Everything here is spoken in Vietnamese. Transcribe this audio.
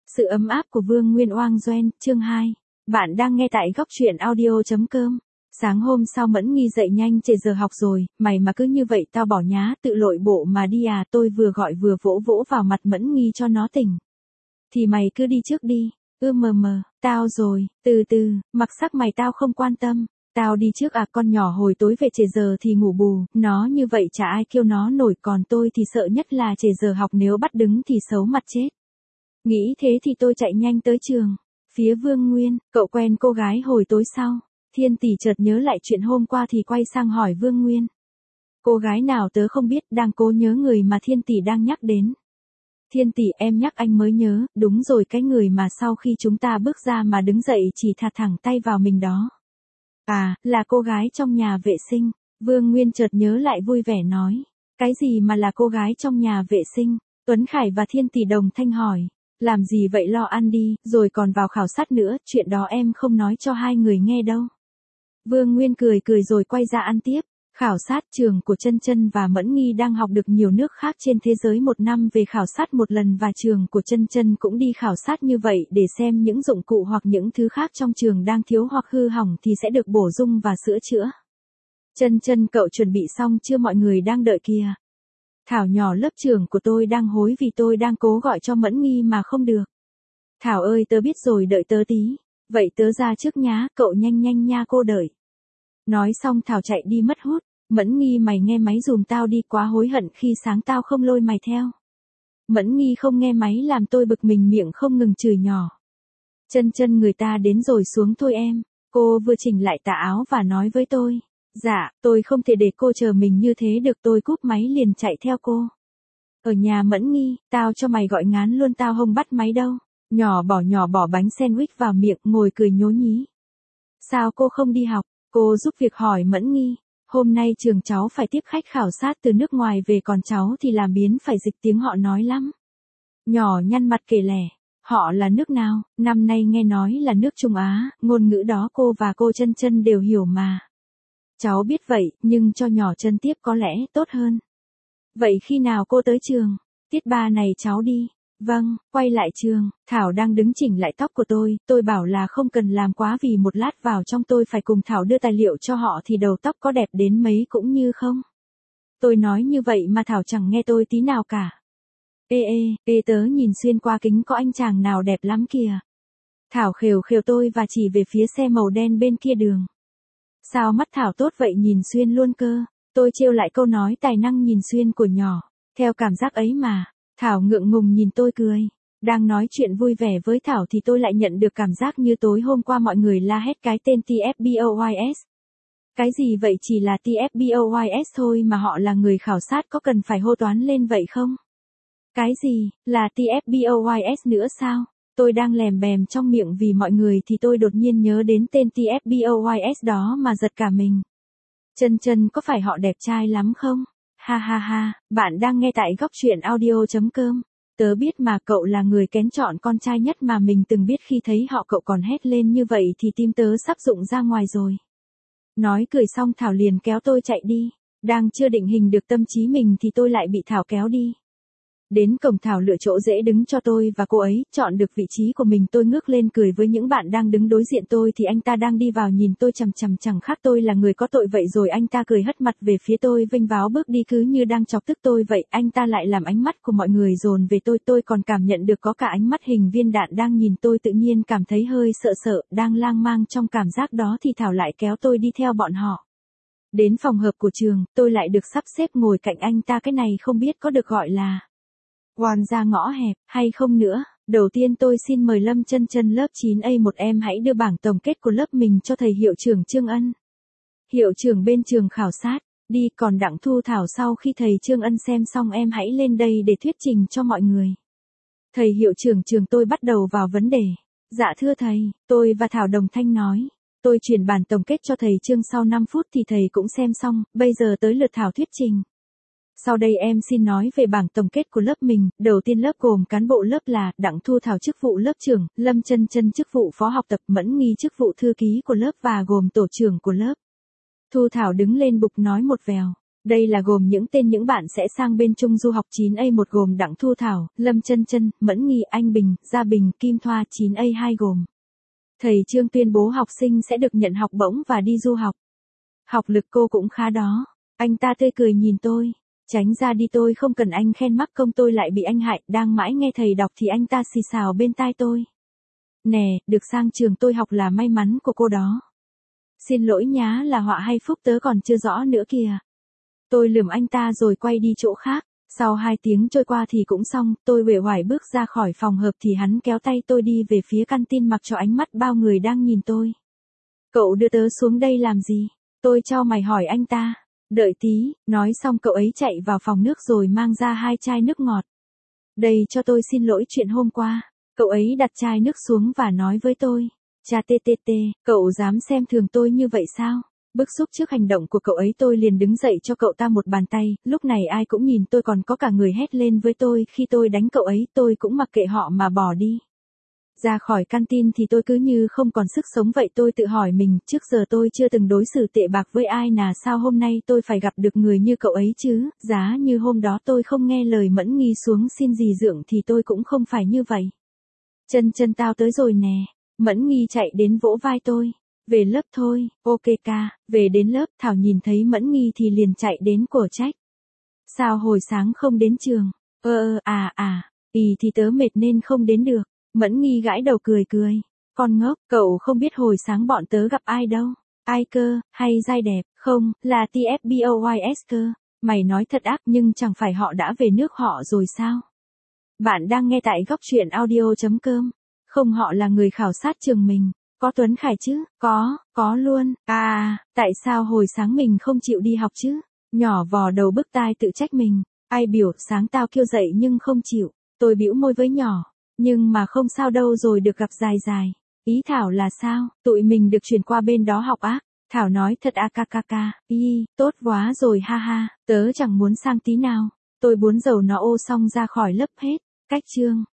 Sự ấm áp của Vương Nguyên Oang Doen, chương 2. Bạn đang nghe tại góc truyện audio.com. Sáng hôm sau Mẫn Nghi dậy nhanh trễ giờ học rồi, mày mà cứ như vậy tao bỏ nhá, tự lội bộ mà đi à, tôi vừa gọi vừa vỗ vỗ vào mặt Mẫn Nghi cho nó tỉnh. Thì mày cứ đi trước đi, tao rồi, từ từ, mặc sắc mày tao không quan tâm. Tao đi trước à, con nhỏ hồi tối về trễ giờ thì ngủ bù, nó như vậy chả ai kêu nó nổi, còn tôi thì sợ nhất là trễ giờ học, nếu bắt đứng thì xấu mặt chết. Nghĩ thế thì tôi chạy nhanh tới trường. Phía Vương Nguyên, cậu quen cô gái hồi tối sau. Thiên Tỷ chợt nhớ lại chuyện hôm qua thì quay sang hỏi Vương Nguyên. Cô gái nào tớ không biết, đang cố nhớ người mà Thiên Tỷ đang nhắc đến. Thiên Tỷ, em nhắc anh mới nhớ, đúng rồi, cái người mà sau khi chúng ta bước ra mà đứng dậy chỉ thả thẳng tay vào mình đó. À, là cô gái trong nhà vệ sinh. Vương Nguyên chợt nhớ lại vui vẻ nói. Cái gì mà là cô gái trong nhà vệ sinh? Tuấn Khải và Thiên Tỷ đồng thanh hỏi. Làm gì vậy, lo ăn đi, rồi còn vào khảo sát nữa, chuyện đó em không nói cho hai người nghe đâu. Vương Nguyên cười cười rồi quay ra ăn tiếp. Khảo sát, trường của Chân Chân và Mẫn Nghi đang học được nhiều nước khác trên thế giới một năm về khảo sát một lần, và trường của Chân Chân cũng đi khảo sát như vậy để xem những dụng cụ hoặc những thứ khác trong trường đang thiếu hoặc hư hỏng thì sẽ được bổ sung và sửa chữa. Chân Chân, cậu chuẩn bị xong chưa, mọi người đang đợi kìa. Thảo nhỏ lớp trưởng của tôi đang hối vì tôi đang cố gọi cho Mẫn Nghi mà không được. Thảo ơi, tớ biết rồi, đợi tớ tí. Vậy tớ ra trước nhá, cậu nhanh nhanh nha, cô đợi. Nói xong Thảo chạy đi mất hút. Mẫn Nghi, mày nghe máy dùm tao đi, quá hối hận khi sáng tao không lôi mày theo. Mẫn Nghi không nghe máy làm tôi bực mình, miệng không ngừng chửi nhỏ. Chân Chân, người ta đến rồi, xuống thôi em. Cô vừa chỉnh lại tà áo và nói với tôi. Dạ, tôi không thể để cô chờ mình như thế được, tôi cúp máy liền chạy theo cô. Ở nhà Mẫn Nghi, tao cho mày gọi ngán luôn, tao không bắt máy đâu. Nhỏ bỏ bánh sandwich vào miệng, ngồi cười nhố nhí. Sao cô không đi học? Cô giúp việc hỏi Mẫn Nghi. Hôm nay trường cháu phải tiếp khách khảo sát từ nước ngoài về, còn cháu thì làm biến phải dịch tiếng họ nói lắm. Nhỏ nhăn mặt kể lể. Họ là nước nào? Năm nay nghe nói là nước Trung Á, ngôn ngữ đó cô và cô Chân Chân đều hiểu mà. Cháu biết vậy, nhưng cho nhỏ Chân tiếp có lẽ tốt hơn. Vậy khi nào cô tới trường? Tiết 3 này cháu đi. Vâng, quay lại trường, Thảo đang đứng chỉnh lại tóc của tôi bảo là không cần làm quá vì một lát vào trong tôi phải cùng Thảo đưa tài liệu cho họ thì đầu tóc có đẹp đến mấy cũng như không. Tôi nói như vậy mà Thảo chẳng nghe tôi tí nào cả. Ê, tớ nhìn xuyên qua kính có anh chàng nào đẹp lắm kìa. Thảo khều khều tôi và chỉ về phía xe màu đen bên kia đường. Sao mắt Thảo tốt vậy, nhìn xuyên luôn cơ. Tôi trêu lại câu nói tài năng nhìn xuyên của nhỏ. Theo cảm giác ấy mà. Thảo ngượng ngùng nhìn tôi cười. Đang nói chuyện vui vẻ với Thảo thì tôi lại nhận được cảm giác như tối hôm qua mọi người la hét cái tên TFBOYS. Cái gì vậy, chỉ là TFBOYS thôi mà họ là người khảo sát, có cần phải hô toán lên vậy không? Cái gì, là TFBOYS nữa sao? Tôi đang lèm bèm trong miệng vì mọi người thì tôi đột nhiên nhớ đến tên TFBOYS đó mà giật cả mình. Chân Chân, có phải họ đẹp trai lắm không? Ha, bạn đang nghe tại góc truyện audio.com. Tớ biết mà, cậu là người kén chọn con trai nhất mà mình từng biết, khi thấy họ cậu còn hét lên như vậy thì tim tớ sắp rụng ra ngoài rồi. Nói cười xong Thảo liền kéo tôi chạy đi. Đang chưa định hình được tâm trí mình thì tôi lại bị Thảo kéo đi. Đến cổng Thảo lựa chỗ dễ đứng cho tôi và cô ấy, chọn được vị trí của mình, tôi ngước lên cười với những bạn đang đứng đối diện tôi thì anh ta đang đi vào nhìn tôi chằm chằm, chẳng khác tôi là người có tội vậy, rồi anh ta cười hất mặt về phía tôi vênh váo bước đi cứ như đang chọc tức tôi vậy. Anh ta lại làm ánh mắt của mọi người dồn về tôi còn cảm nhận được có cả ánh mắt hình viên đạn đang nhìn tôi, tự nhiên cảm thấy hơi sợ, đang lang mang trong cảm giác đó thì Thảo lại kéo tôi đi theo bọn họ. Đến phòng hợp của trường, tôi lại được sắp xếp ngồi cạnh anh ta, cái này không biết có được gọi là Hoàn ra ngõ hẹp, hay không nữa. Đầu tiên tôi xin mời Lâm Chân Chân lớp 9A1 em hãy đưa bảng tổng kết của lớp mình cho thầy hiệu trưởng Trương Ân. Hiệu trưởng bên trường khảo sát, đi, còn Đặng Thu Thảo sau khi thầy Trương Ân xem xong em hãy lên đây để thuyết trình cho mọi người. Thầy hiệu trưởng trường tôi bắt đầu vào vấn đề. Dạ thưa thầy, tôi và Thảo đồng thanh nói. Tôi chuyển bản tổng kết cho thầy Trương, sau 5 phút thì thầy cũng xem xong, bây giờ tới lượt Thảo thuyết trình. Sau đây em xin nói về bảng tổng kết của lớp mình. Đầu tiên lớp gồm cán bộ lớp là Đặng Thu Thảo chức vụ lớp trưởng, Lâm Chân Chân chức vụ phó học tập, Mẫn Nghi chức vụ thư ký của lớp và gồm tổ trưởng của lớp. Thu Thảo đứng lên bục nói một vèo. Đây là gồm những tên những bạn sẽ sang bên Trung du học 9A1 gồm Đặng Thu Thảo, Lâm Chân Chân, Mẫn Nghi, Anh Bình, Gia Bình, Kim Thoa. 9A2 gồm thầy Trương tuyên bố học sinh sẽ được nhận học bổng và đi du học. Học lực cô cũng khá đó. Anh ta tươi cười nhìn tôi. Tránh ra đi, tôi không cần anh khen mắc công tôi lại bị anh hại. Đang mãi nghe thầy đọc thì anh ta xì xào bên tai tôi. Nè, được sang trường tôi học là may mắn của cô đó. Xin lỗi nhá, là họa hay phúc tớ còn chưa rõ nữa kìa. Tôi lườm anh ta rồi quay đi chỗ khác. Sau 2 tiếng trôi qua thì cũng xong, tôi uể oải bước ra khỏi phòng hợp thì hắn kéo tay tôi đi về phía canteen mặc cho ánh mắt bao người đang nhìn tôi. Cậu đưa tớ xuống đây làm gì? Tôi chau mày hỏi anh ta. Đợi tí, nói xong cậu ấy chạy vào phòng nước rồi mang ra 2 chai nước ngọt. Đây cho tôi xin lỗi chuyện hôm qua. Cậu ấy đặt chai nước xuống và nói với tôi. Cha TTT, cậu dám xem thường tôi như vậy sao? Bức xúc trước hành động của cậu ấy tôi liền đứng dậy cho cậu ta một bàn tay, lúc này ai cũng nhìn tôi còn có cả người hét lên với tôi khi tôi đánh cậu ấy tôi cũng mặc kệ họ mà bỏ đi. Ra khỏi canteen thì tôi cứ như không còn sức sống vậy tôi tự hỏi mình trước giờ tôi chưa từng đối xử tệ bạc với ai sao hôm nay tôi phải gặp được người như cậu ấy chứ, giá như hôm đó tôi không nghe lời Mẫn Nghi xuống xin dì Dượng thì tôi cũng không phải như vậy. Chân chân tao tới rồi nè, Mẫn Nghi chạy đến vỗ vai tôi. Về lớp thôi, ok ca, về đến lớp Thảo nhìn thấy Mẫn Nghi thì liền chạy đến cổ trách. Sao hồi sáng không đến trường? Thì tớ mệt nên không đến được. Mẫn Nghi gãi đầu cười cười. Con ngốc, cậu không biết hồi sáng bọn tớ gặp ai đâu. Ai cơ, hay giai đẹp, không, là TFBOYS cơ. Mày nói thật ác nhưng chẳng phải họ đã về nước họ rồi sao? Bạn đang nghe tại góc truyện audio.com. Không, họ là người khảo sát trường mình. Có Tuấn Khải chứ? Có luôn. Tại sao hồi sáng mình không chịu đi học chứ? Nhỏ vò đầu bứt tai tự trách mình. Ai biểu sáng tao kêu dậy nhưng không chịu. Tôi bĩu môi với nhỏ. Nhưng mà không sao đâu rồi được gặp dài dài. Ý Thảo là sao? Tụi mình được chuyển qua bên đó học á? Thảo nói thật tốt quá rồi ha ha. Tớ chẳng muốn sang tí nào. Tôi buồn rầu nó ô xong ra khỏi lớp hết. Cách chương.